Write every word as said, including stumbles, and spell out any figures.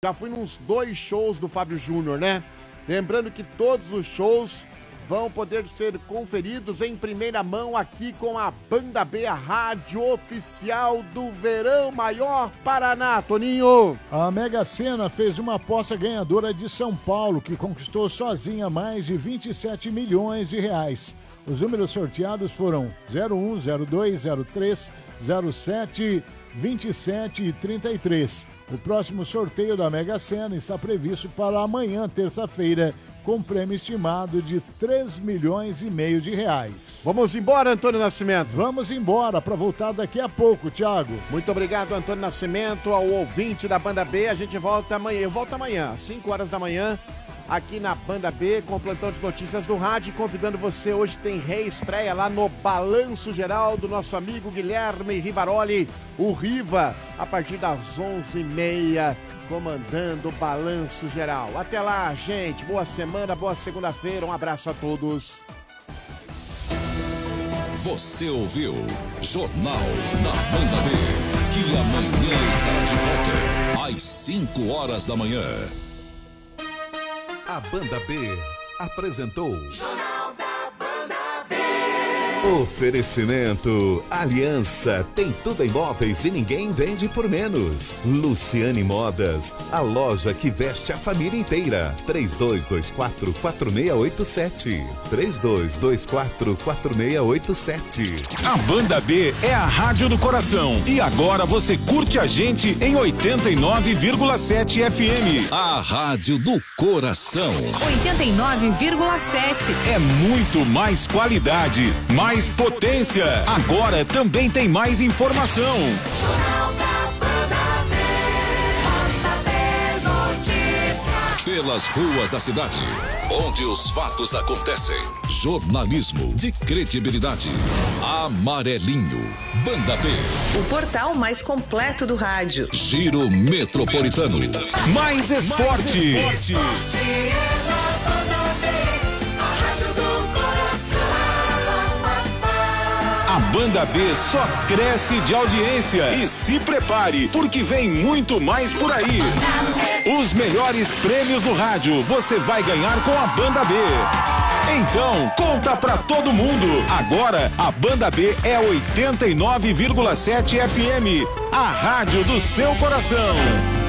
Já fui nos dois shows do Fábio Júnior, né? Lembrando que todos os shows vão poder ser conferidos em primeira mão aqui com a Banda B, a rádio oficial do Verão Maior Paraná, Toninho. A Mega Sena fez uma aposta ganhadora de São Paulo, que conquistou sozinha mais de vinte e sete milhões de reais. Os números sorteados foram zero um, zero dois, zero três, zero sete, vinte e sete e trinta e três. O próximo sorteio da Mega Sena está previsto para amanhã, terça-feira, com prêmio estimado de três milhões e meio de reais. Vamos embora, Antônio Nascimento. Vamos embora, para voltar daqui a pouco, Thiago. Muito obrigado, Antônio Nascimento, ao ouvinte da Banda B. A gente volta amanhã. Eu volto amanhã, às cinco horas da manhã, aqui na Banda B, com o plantão de notícias do rádio. Convidando você, hoje tem reestreia lá no Balanço Geral do nosso amigo Guilherme Rivaroli, o Riva, a partir das onze e meia, comandando o Balanço Geral. Até lá, gente. Boa semana, boa segunda-feira. Um abraço a todos. Você ouviu Jornal da Banda B, que amanhã estará de volta às cinco horas da manhã. A Banda B apresentou Jornal da Banda B. Oferecimento Aliança, tem tudo em móveis e ninguém vende por menos. Luciane Modas, a loja que veste a família inteira. três dois dois quatro, quatro seis oito sete. três dois dois quatro, quatro seis oito sete. A Banda B é a rádio do coração. E agora você curte a gente em oitenta e nove vírgula sete F M. A rádio do coração. oitenta e nove vírgula sete. É muito mais qualidade, mais potência. Agora também tem mais informação. Jornal da Banda B, Banda B Notícias. Pelas ruas da cidade, onde os fatos acontecem. Jornalismo de credibilidade. Amarelinho. Banda B. O portal mais completo do rádio. Giro Metropolitano. Mais esporte. Mais esporte é na Banda B, a rádio do coração. A Banda B só cresce de audiência. E se prepare, porque vem muito mais por aí. Os melhores prêmios do rádio você vai ganhar com a Banda B. Então, conta pra todo mundo. Agora, a Banda B é oitenta e nove vírgula sete F M, a rádio do seu coração.